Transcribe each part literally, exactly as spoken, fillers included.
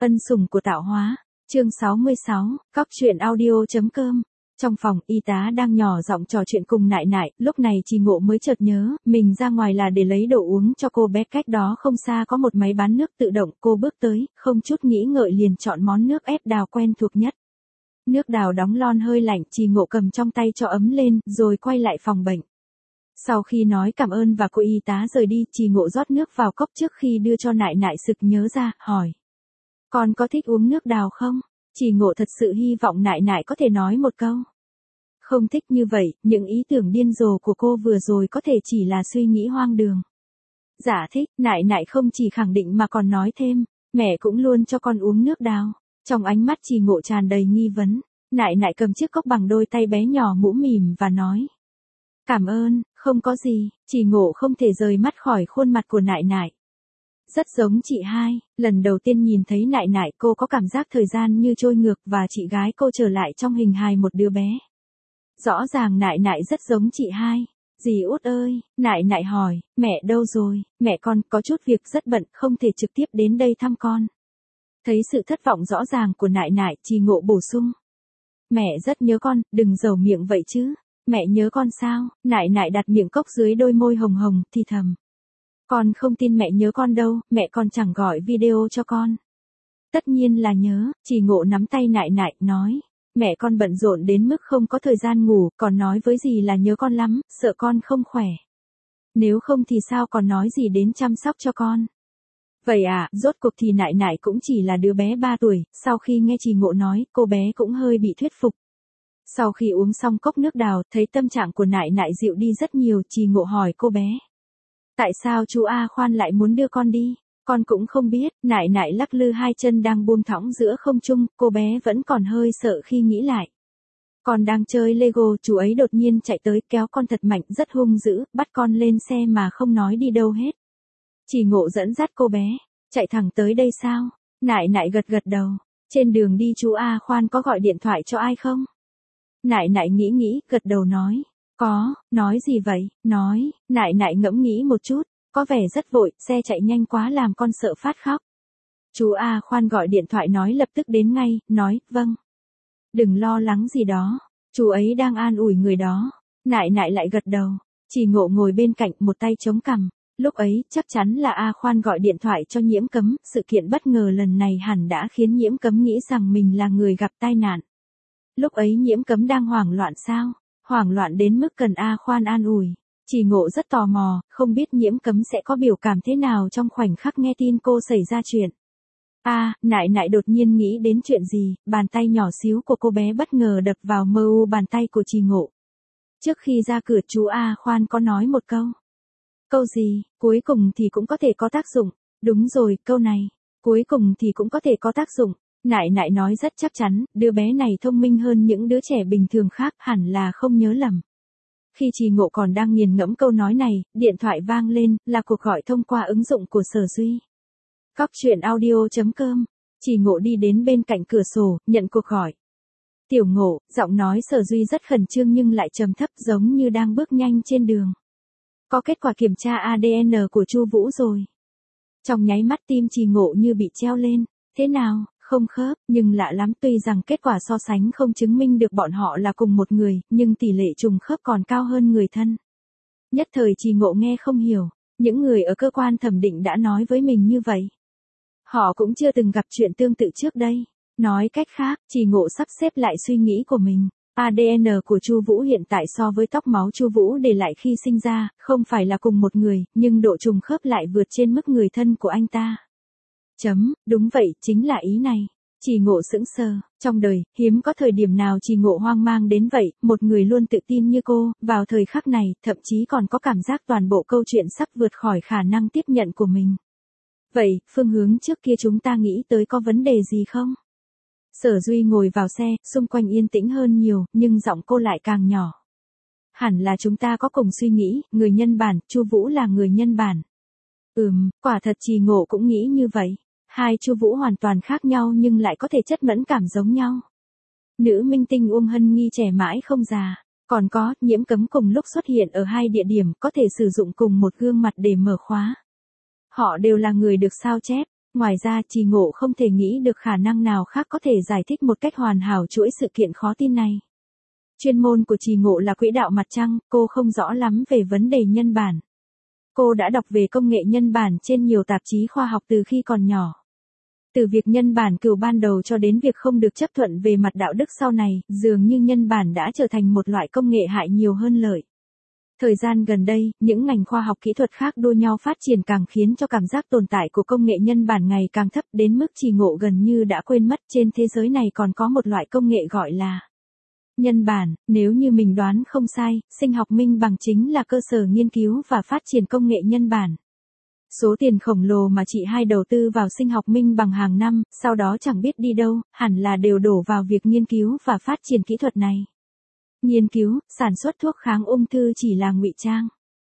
Ân sủng của tạo hóa. Chương sáu mươi sáu, Cóc truyện audio chấm com. Trong phòng, y tá đang nhỏ giọng trò chuyện cùng nại nại, lúc này Trì Ngộ mới chợt nhớ, mình ra ngoài là để lấy đồ uống cho cô bé, cách đó không xa có một máy bán nước tự động, cô bước tới, không chút nghĩ ngợi liền chọn món nước ép đào quen thuộc nhất. Nước đào đóng lon hơi lạnh, Trì Ngộ cầm trong tay cho ấm lên, rồi quay lại phòng bệnh. Sau khi nói cảm ơn và cô y tá rời đi, Trì Ngộ rót nước vào cốc trước khi đưa cho nại nại, sực nhớ ra, hỏi. Con có thích uống nước đào không? Trì Ngộ thật sự hy vọng nại nại có thể nói một câu. Không thích như vậy, những ý tưởng điên rồ của cô vừa rồi có thể chỉ là suy nghĩ hoang đường. Dạ thích, nại nại không chỉ khẳng định mà còn nói thêm, mẹ cũng luôn cho con uống nước đào. Trong ánh mắt Trì Ngộ tràn đầy nghi vấn, nại nại cầm chiếc cốc bằng đôi tay bé nhỏ mũm mỉm và nói. Cảm ơn, không có gì. Trì Ngộ không thể rời mắt khỏi khuôn mặt của nại nại. Rất giống chị hai, lần đầu tiên nhìn thấy nại nại cô có cảm giác thời gian như trôi ngược và chị gái cô trở lại trong hình hài một đứa bé. Rõ ràng nại nại rất giống chị hai. Dì Út ơi, nại nại hỏi, mẹ đâu rồi? Mẹ con có chút việc rất bận, không thể trực tiếp đến đây thăm con. Thấy sự thất vọng rõ ràng của nại nại, Trì Ngộ bổ sung. Mẹ rất nhớ con, đừng dầu miệng vậy chứ. Mẹ nhớ con sao? Nại nại đặt miệng cốc dưới đôi môi hồng hồng, thì thầm. Con không tin mẹ nhớ con đâu, mẹ con chẳng gọi video cho con. Tất nhiên là nhớ, Trì Ngộ nắm tay nại nại, nói. Mẹ con bận rộn đến mức không có thời gian ngủ, còn nói với dì là nhớ con lắm, sợ con không khỏe. Nếu không thì sao còn nói gì đến chăm sóc cho con. Vậy à, rốt cuộc thì nại nại cũng chỉ là đứa bé ba tuổi, sau khi nghe Trì Ngộ nói, cô bé cũng hơi bị thuyết phục. Sau khi uống xong cốc nước đào, thấy tâm trạng của nại nại dịu đi rất nhiều, Trì Ngộ hỏi cô bé. Tại sao chú A Khoan lại muốn đưa con đi? Con cũng không biết, nại nại lắc lư hai chân đang buông thõng giữa không trung, cô bé vẫn còn hơi sợ khi nghĩ lại. Con đang chơi Lego, chú ấy đột nhiên chạy tới kéo con thật mạnh, rất hung dữ, bắt con lên xe mà không nói đi đâu hết. Trì Ngộ dẫn dắt cô bé, chạy thẳng tới đây sao? Nại nại gật gật đầu, trên đường đi chú A Khoan có gọi điện thoại cho ai không? Nại nại nghĩ nghĩ, gật đầu nói. Có, nói gì vậy? Nói, nại nại ngẫm nghĩ một chút, có vẻ rất vội, xe chạy nhanh quá làm con sợ phát khóc. Chú A Khoan gọi điện thoại nói lập tức đến ngay, nói, vâng. Đừng lo lắng gì đó, chú ấy đang an ủi người đó. Nại nại lại gật đầu, Trì Ngộ ngồi bên cạnh một tay chống cằm. Lúc ấy, chắc chắn là A Khoan gọi điện thoại cho Nhiễm Cấm, sự kiện bất ngờ lần này hẳn đã khiến Nhiễm Cấm nghĩ rằng mình là người gặp tai nạn. Lúc ấy Nhiễm Cấm đang hoảng loạn sao? Hoảng loạn đến mức cần A Khoan an ủi. Trì Ngộ rất tò mò, không biết Nhiễm Cấm sẽ có biểu cảm thế nào trong khoảnh khắc nghe tin cô xảy ra chuyện. A, à, nại nại đột nhiên nghĩ đến chuyện gì, bàn tay nhỏ xíu của cô bé bất ngờ đập vào mờ u bàn tay của Trì Ngộ. Trước khi ra cửa chú A Khoan có nói một câu. Câu gì, cuối cùng thì cũng có thể có tác dụng. Đúng rồi, câu này, cuối cùng thì cũng có thể có tác dụng. Nại nại nói rất chắc chắn, đứa bé này thông minh hơn những đứa trẻ bình thường khác, hẳn là không nhớ lầm. Khi Trì Ngộ còn đang nghiền ngẫm câu nói này, điện thoại vang lên, là cuộc gọi thông qua ứng dụng của Sở Duy. Cóc truyện audio chấm com. Trì Ngộ đi đến bên cạnh cửa sổ, nhận cuộc gọi. Tiểu Ngộ, giọng nói Sở Duy rất khẩn trương nhưng lại trầm thấp, giống như đang bước nhanh trên đường. Có kết quả kiểm tra a đê en của Chu Vũ rồi. Trong nháy mắt tim Trì Ngộ như bị treo lên. Thế nào? Không khớp, nhưng lạ lắm, tuy rằng kết quả so sánh không chứng minh được bọn họ là cùng một người, nhưng tỷ lệ trùng khớp còn cao hơn người thân. Nhất thời Trì Ngộ nghe không hiểu, những người ở cơ quan thẩm định đã nói với mình như vậy. Họ cũng chưa từng gặp chuyện tương tự trước đây. Nói cách khác, Trì Ngộ sắp xếp lại suy nghĩ của mình. a đê en của Chu Vũ hiện tại so với tóc máu Chu Vũ để lại khi sinh ra, không phải là cùng một người, nhưng độ trùng khớp lại vượt trên mức người thân của anh ta. Chấm, đúng vậy, chính là ý này. Trì Ngộ sững sờ, trong đời, hiếm có thời điểm nào Trì Ngộ hoang mang đến vậy, một người luôn tự tin như cô, vào thời khắc này, thậm chí còn có cảm giác toàn bộ câu chuyện sắp vượt khỏi khả năng tiếp nhận của mình. Vậy, phương hướng trước kia chúng ta nghĩ tới có vấn đề gì không? Sở Duy ngồi vào xe, xung quanh yên tĩnh hơn nhiều, nhưng giọng cô lại càng nhỏ. Hẳn là chúng ta có cùng suy nghĩ, người nhân bản, Chu Vũ là người nhân bản. Ừm, quả thật Trì Ngộ cũng nghĩ như vậy. Hai Chu Vũ hoàn toàn khác nhau nhưng lại có thể chất mẫn cảm giống nhau. Nữ minh tinh Uông Hân Nghi trẻ mãi không già. Còn có, Nhiễm Cấm cùng lúc xuất hiện ở hai địa điểm, có thể sử dụng cùng một gương mặt để mở khóa. Họ đều là người được sao chép, Ngoài ra, Trì Ngộ không thể nghĩ được khả năng nào khác có thể giải thích một cách hoàn hảo chuỗi sự kiện khó tin này. Chuyên môn của Trì Ngộ là quỹ đạo mặt trăng, cô không rõ lắm về vấn đề nhân bản. Cô đã đọc về công nghệ nhân bản trên nhiều tạp chí khoa học từ khi còn nhỏ. Từ việc nhân bản cừu ban đầu cho đến việc không được chấp thuận về mặt đạo đức sau này, dường như nhân bản đã trở thành một loại công nghệ hại nhiều hơn lợi. Thời gian gần đây, những ngành khoa học kỹ thuật khác đua nhau phát triển càng khiến cho cảm giác tồn tại của công nghệ nhân bản ngày càng thấp đến mức Trì Ngộ gần như đã quên mất trên thế giới này còn có một loại công nghệ gọi là nhân bản. Nếu như mình đoán không sai, sinh học minh bằng chính là cơ sở nghiên cứu và phát triển công nghệ nhân bản. Số tiền khổng lồ mà chị hai đầu tư vào sinh học minh bằng hàng năm, sau đó chẳng biết đi đâu, hẳn là đều đổ vào việc nghiên cứu và phát triển kỹ thuật này. Nghiên cứu, sản xuất thuốc kháng ung thư chỉ là ngụy trang.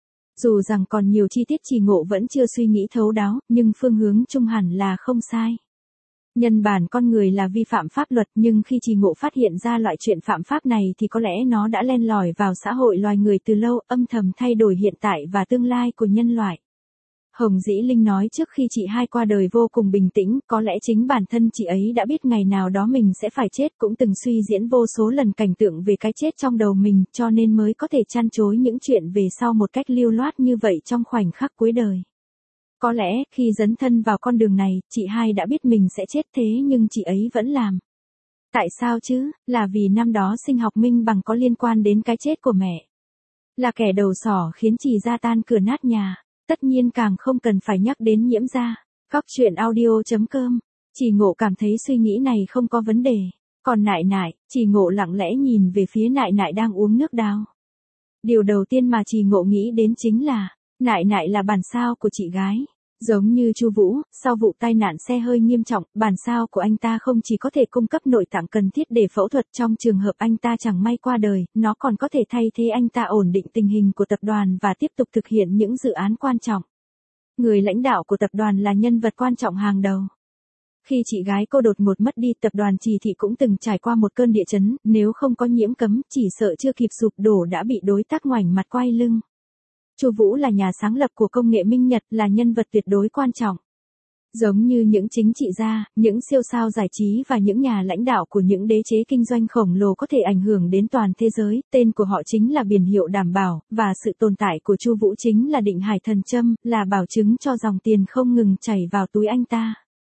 Dù rằng còn nhiều chi tiết Trì Ngộ vẫn chưa suy nghĩ thấu đáo, nhưng phương hướng chung hẳn là không sai. Nhân bản con người là vi phạm pháp luật, nhưng khi Trì Ngộ phát hiện ra loại chuyện phạm pháp này thì có lẽ nó đã len lỏi vào xã hội loài người từ lâu, âm thầm thay đổi hiện tại và tương lai của nhân loại. Hồng Dĩ Linh nói trước khi chị hai qua đời vô cùng bình tĩnh, có lẽ chính bản thân chị ấy đã biết ngày nào đó mình sẽ phải chết, cũng từng suy diễn vô số lần cảnh tượng về cái chết trong đầu mình, cho nên mới có thể chăn chối những chuyện về sau một cách lưu loát như vậy trong khoảnh khắc cuối đời. Có lẽ, khi dấn thân vào con đường này, chị hai đã biết mình sẽ chết thế nhưng chị ấy vẫn làm. Tại sao chứ? Là vì năm đó sinh học minh bằng có liên quan đến cái chết của mẹ. Là kẻ đầu sỏ khiến chị ra tan cửa nát nhà. Tất nhiên càng không cần phải nhắc đến Nhiễm gia. Cóc truyện audio chấm com. Trì Ngộ cảm thấy suy nghĩ này không có vấn đề. Còn Nại Nại, Trì Ngộ lặng lẽ nhìn về phía Nại Nại đang uống nước đào. Điều đầu tiên mà Trì Ngộ nghĩ đến chính là, Nại Nại là bản sao của chị gái. Giống như Chu Vũ, sau vụ tai nạn xe hơi nghiêm trọng, bản sao của anh ta không chỉ có thể cung cấp nội tạng cần thiết để phẫu thuật trong trường hợp anh ta chẳng may qua đời, nó còn có thể thay thế anh ta ổn định tình hình của tập đoàn và tiếp tục thực hiện những dự án quan trọng. Người lãnh đạo của tập đoàn là nhân vật quan trọng hàng đầu. Khi chị gái cô đột ngột mất đi, tập đoàn Trì Thị cũng từng trải qua một cơn địa chấn, nếu không có Nhiễm Cấm, chỉ sợ chưa kịp sụp đổ đã bị đối tác ngoảnh mặt quay lưng. Chu Vũ là nhà sáng lập của công nghệ Minh Nhật, là nhân vật tuyệt đối quan trọng. Giống như những chính trị gia, những siêu sao giải trí và những nhà lãnh đạo của những đế chế kinh doanh khổng lồ có thể ảnh hưởng đến toàn thế giới, tên của họ chính là biển hiệu đảm bảo, và sự tồn tại của Chu Vũ chính là định hải thần châm, là bảo chứng cho dòng tiền không ngừng chảy vào túi anh ta.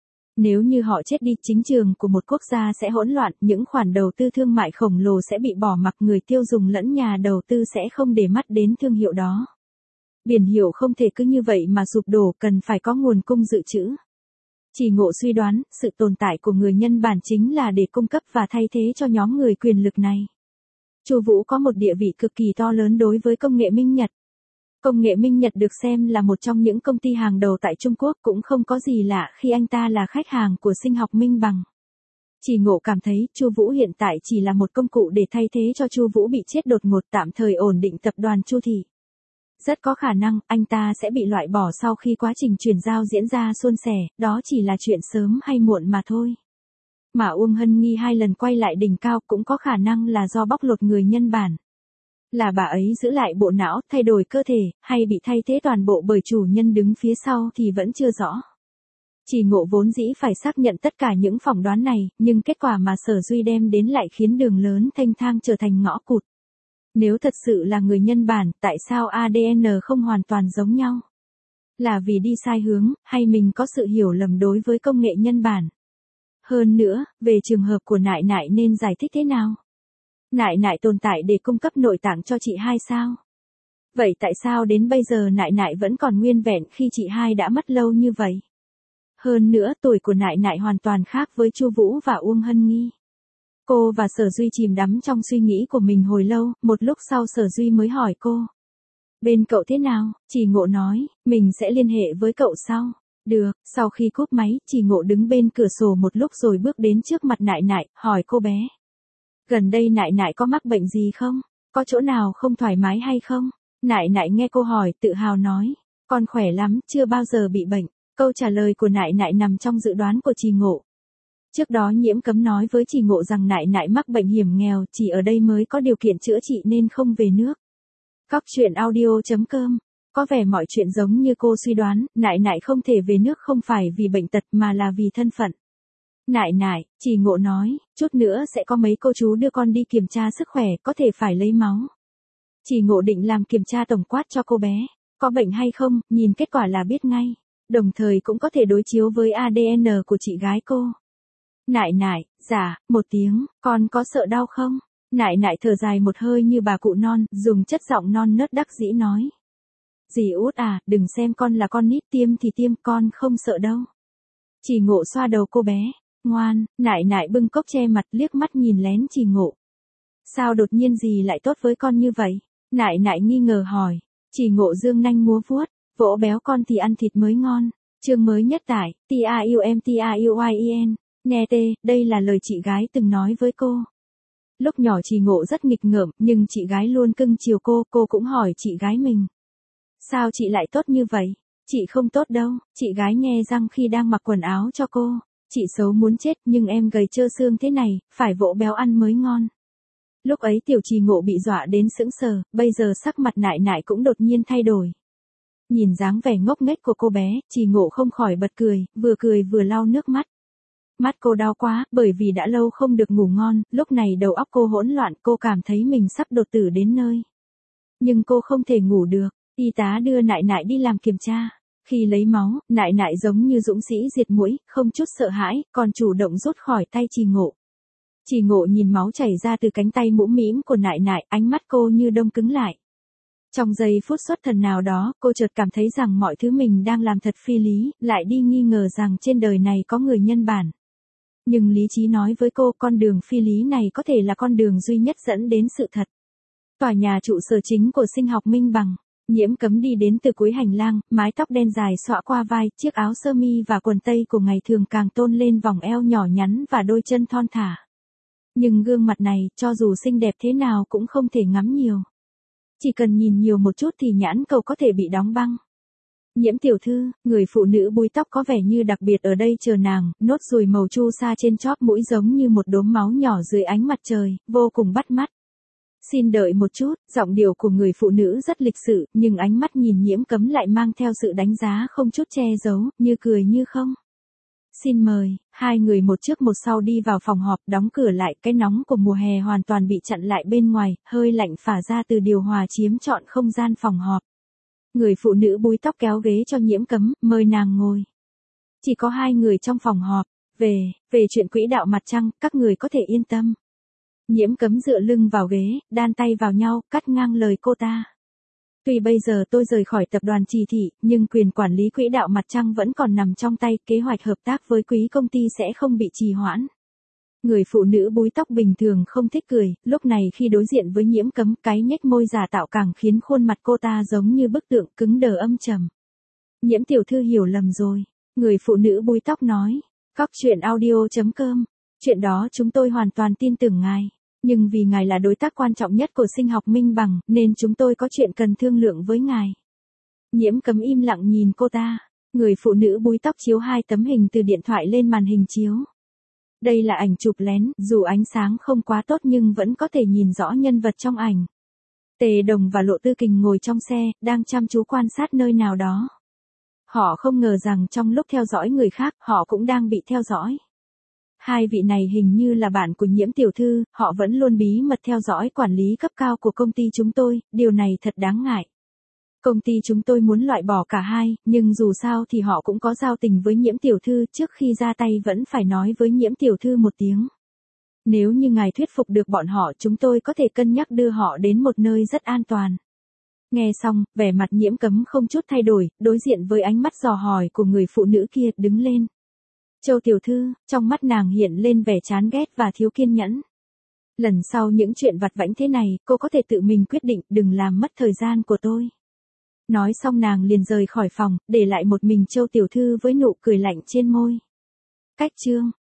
Nếu như họ chết đi, chính trường của một quốc gia sẽ hỗn loạn, những khoản đầu tư thương mại khổng lồ sẽ bị bỏ mặc, người tiêu dùng lẫn nhà đầu tư sẽ không để mắt đến thương hiệu đó. Biển hiệu không thể cứ như vậy mà sụp đổ, cần phải có nguồn cung dự trữ. Trì Ngộ suy đoán, sự tồn tại của người nhân bản chính là để cung cấp và thay thế cho nhóm người quyền lực này. Chu Vũ có một địa vị cực kỳ to lớn đối với công nghệ Minh Nhật. Công nghệ Minh Nhật được xem là một trong những công ty hàng đầu tại Trung Quốc, cũng không có gì lạ khi anh ta là khách hàng của sinh học minh bằng. Trì Ngộ cảm thấy Chu Vũ hiện tại chỉ là một công cụ để thay thế cho Chu Vũ bị chết đột ngột, tạm thời ổn định tập đoàn Chu Thị. Rất có khả năng, anh ta sẽ bị loại bỏ sau khi quá trình chuyển giao diễn ra suôn sẻ, đó chỉ là chuyện sớm hay muộn mà thôi. Mà Uông Hân Nghi hai lần quay lại đỉnh cao cũng có khả năng là do bóc lột người nhân bản. Là bà ấy giữ lại bộ não, thay đổi cơ thể, hay bị thay thế toàn bộ bởi chủ nhân đứng phía sau thì vẫn chưa rõ. Trì Ngộ vốn dĩ phải xác nhận tất cả những phỏng đoán này, nhưng kết quả mà Sở Duy đem đến lại khiến đường lớn Thanh Thang trở thành ngõ cụt. Nếu thật sự là người nhân bản, tại sao a đê en không hoàn toàn giống nhau? Là vì đi sai hướng, hay mình có sự hiểu lầm đối với công nghệ nhân bản? Hơn nữa, về trường hợp của Nại Nại nên giải thích thế nào? Nại Nại tồn tại để cung cấp nội tạng cho chị hai sao? Vậy tại sao đến bây giờ Nại Nại vẫn còn nguyên vẹn khi chị hai đã mất lâu như vậy? Hơn nữa, tuổi của Nại Nại hoàn toàn khác với Chu Vũ và Uông Hân Nghi. Cô và Sở Duy chìm đắm trong suy nghĩ của mình hồi lâu, một lúc sau Sở Duy mới hỏi cô. Bên cậu thế nào? Trì Ngộ nói, mình sẽ liên hệ với cậu sau. Được, sau khi cúp máy, Trì Ngộ đứng bên cửa sổ một lúc rồi bước đến trước mặt Nại Nại, hỏi cô bé. Gần đây Nại Nại có mắc bệnh gì không? Có chỗ nào không thoải mái hay không? Nại Nại nghe cô hỏi, tự hào nói. Con khỏe lắm, chưa bao giờ bị bệnh. Câu trả lời của Nại Nại nằm trong dự đoán của Trì Ngộ. Trước đó Nhiễm Cấm nói với Trì Ngộ rằng Nại Nại mắc bệnh hiểm nghèo, chỉ ở đây mới có điều kiện chữa trị nên không về nước. Cóc truyện audio chấm com có vẻ mọi chuyện giống như cô suy đoán, nại nại không thể về nước không phải vì bệnh tật mà là vì thân phận. Nại nại, Trì Ngộ nói, chút nữa sẽ có mấy cô chú đưa con đi kiểm tra sức khỏe, có thể phải lấy máu. Trì Ngộ định làm kiểm tra tổng quát cho cô bé, có bệnh hay không, nhìn kết quả là biết ngay, đồng thời cũng có thể đối chiếu với a đê en của chị gái cô. Nại nại, dạ, một tiếng, con có sợ đau không? Nại nại thở dài một hơi như bà cụ non, dùng chất giọng non nớt đắc dĩ nói. Dì út à, đừng xem con là con nít, tiêm thì tiêm, con không sợ đâu. Trì Ngộ xoa đầu cô bé, ngoan. Nại nại bưng cốc che mặt, liếc mắt nhìn lén Trì Ngộ. Sao đột nhiên dì lại tốt với con như vậy? Nại nại nghi ngờ hỏi. Trì Ngộ dương nanh múa vuốt, vỗ béo con thì ăn thịt mới ngon. Chương mới nhất tải, T R U M T R U Y E N. Nghe tê, đây là lời chị gái từng nói với cô. Lúc nhỏ Trì Ngộ rất nghịch ngợm, nhưng chị gái luôn cưng chiều cô, cô cũng hỏi chị gái mình. Sao chị lại tốt như vậy? Chị không tốt đâu, chị gái nhe răng khi đang mặc quần áo cho cô. Chị xấu muốn chết, nhưng em gầy trơ xương thế này, phải vỗ béo ăn mới ngon. Lúc ấy tiểu Trì Ngộ bị dọa đến sững sờ, bây giờ sắc mặt nại nại cũng đột nhiên thay đổi. Nhìn dáng vẻ ngốc nghếch của cô bé, Trì Ngộ không khỏi bật cười, vừa cười vừa lau nước mắt. Mắt cô đau quá, bởi vì đã lâu không được ngủ ngon, lúc này đầu óc cô hỗn loạn, cô cảm thấy mình sắp đột tử đến nơi. Nhưng cô không thể ngủ được, y tá đưa nại nại đi làm kiểm tra. Khi lấy máu, nại nại giống như dũng sĩ diệt muỗi, không chút sợ hãi, còn chủ động rút khỏi tay Trì Ngộ. Trì Ngộ nhìn máu chảy ra từ cánh tay mũm mĩm của nại nại, ánh mắt cô như đông cứng lại. Trong giây phút xuất thần nào đó, cô chợt cảm thấy rằng mọi thứ mình đang làm thật phi lý, lại đi nghi ngờ rằng trên đời này có người nhân bản. Nhưng lý trí nói với cô con đường phi lý này có thể là con đường duy nhất dẫn đến sự thật. Tòa nhà trụ sở chính của Sinh học Minh Bằng. Nhiễm Cấm đi đến từ cuối hành lang, mái tóc đen dài xõa qua vai, chiếc áo sơ mi và quần tây của ngày thường càng tôn lên vòng eo nhỏ nhắn và đôi chân thon thả. Nhưng gương mặt này, cho dù xinh đẹp thế nào cũng không thể ngắm nhiều. Chỉ cần nhìn nhiều một chút thì nhãn cầu có thể bị đóng băng. Nhiễm tiểu thư, người phụ nữ búi tóc có vẻ như đặc biệt ở đây chờ nàng, nốt ruồi màu chu sa trên chóp mũi giống như một đốm máu nhỏ dưới ánh mặt trời, vô cùng bắt mắt. Xin đợi một chút, giọng điệu của người phụ nữ rất lịch sự, nhưng ánh mắt nhìn Nhiễm Cấm lại mang theo sự đánh giá không chút che giấu, như cười như không. Xin mời, hai người một trước một sau đi vào phòng họp, đóng cửa lại, cái nóng của mùa hè hoàn toàn bị chặn lại bên ngoài, hơi lạnh phả ra từ điều hòa chiếm trọn không gian phòng họp. Người phụ nữ búi tóc kéo ghế cho Nhiễm Cấm, mời nàng ngồi. Chỉ có hai người trong phòng họp, về, về chuyện quỹ đạo mặt trăng, các người có thể yên tâm. Nhiễm Cấm dựa lưng vào ghế, đan tay vào nhau, cắt ngang lời cô ta. Tuy bây giờ tôi rời khỏi tập đoàn Trì Thị, nhưng quyền quản lý quỹ đạo mặt trăng vẫn còn nằm trong tay, kế hoạch hợp tác với quý công ty sẽ không bị trì hoãn. Người phụ nữ búi tóc bình thường không thích cười, lúc này khi đối diện với Nhiễm Cấm, cái nhếch môi giả tạo càng khiến khuôn mặt cô ta giống như bức tượng cứng đờ âm trầm. Nhiễm tiểu thư hiểu lầm rồi, người phụ nữ búi tóc nói. Cóc truyện audio chấm com, chuyện đó chúng tôi hoàn toàn tin tưởng ngài. Nhưng vì ngài là đối tác quan trọng nhất của Sinh học Minh Bằng, nên chúng tôi có chuyện cần thương lượng với ngài. Nhiễm Cấm im lặng nhìn cô ta. Người phụ nữ búi tóc chiếu hai tấm hình từ điện thoại lên màn hình chiếu. Đây là ảnh chụp lén, dù ánh sáng không quá tốt nhưng vẫn có thể nhìn rõ nhân vật trong ảnh. Tề Đồng và Lộ Tư Kình ngồi trong xe, đang chăm chú quan sát nơi nào đó. Họ không ngờ rằng trong lúc theo dõi người khác, họ cũng đang bị theo dõi. Hai vị này hình như là bạn của Nhiễm tiểu thư, họ vẫn luôn bí mật theo dõi quản lý cấp cao của công ty chúng tôi, điều này thật đáng ngại. Công ty chúng tôi muốn loại bỏ cả hai, nhưng dù sao thì họ cũng có giao tình với Nhiễm tiểu thư, trước khi ra tay vẫn phải nói với Nhiễm tiểu thư một tiếng. Nếu như ngài thuyết phục được bọn họ, chúng tôi có thể cân nhắc đưa họ đến một nơi rất an toàn. Nghe xong, vẻ mặt Nhiễm Cấm không chút thay đổi, đối diện với ánh mắt dò hỏi của người phụ nữ kia, đứng lên. Châu tiểu thư, trong mắt nàng hiện lên vẻ chán ghét và thiếu kiên nhẫn. Lần sau những chuyện vặt vãnh thế này, cô có thể tự mình quyết định, đừng làm mất thời gian của tôi. Nói xong nàng liền rời khỏi phòng, để lại một mình Châu tiểu thư với nụ cười lạnh trên môi. Cách chương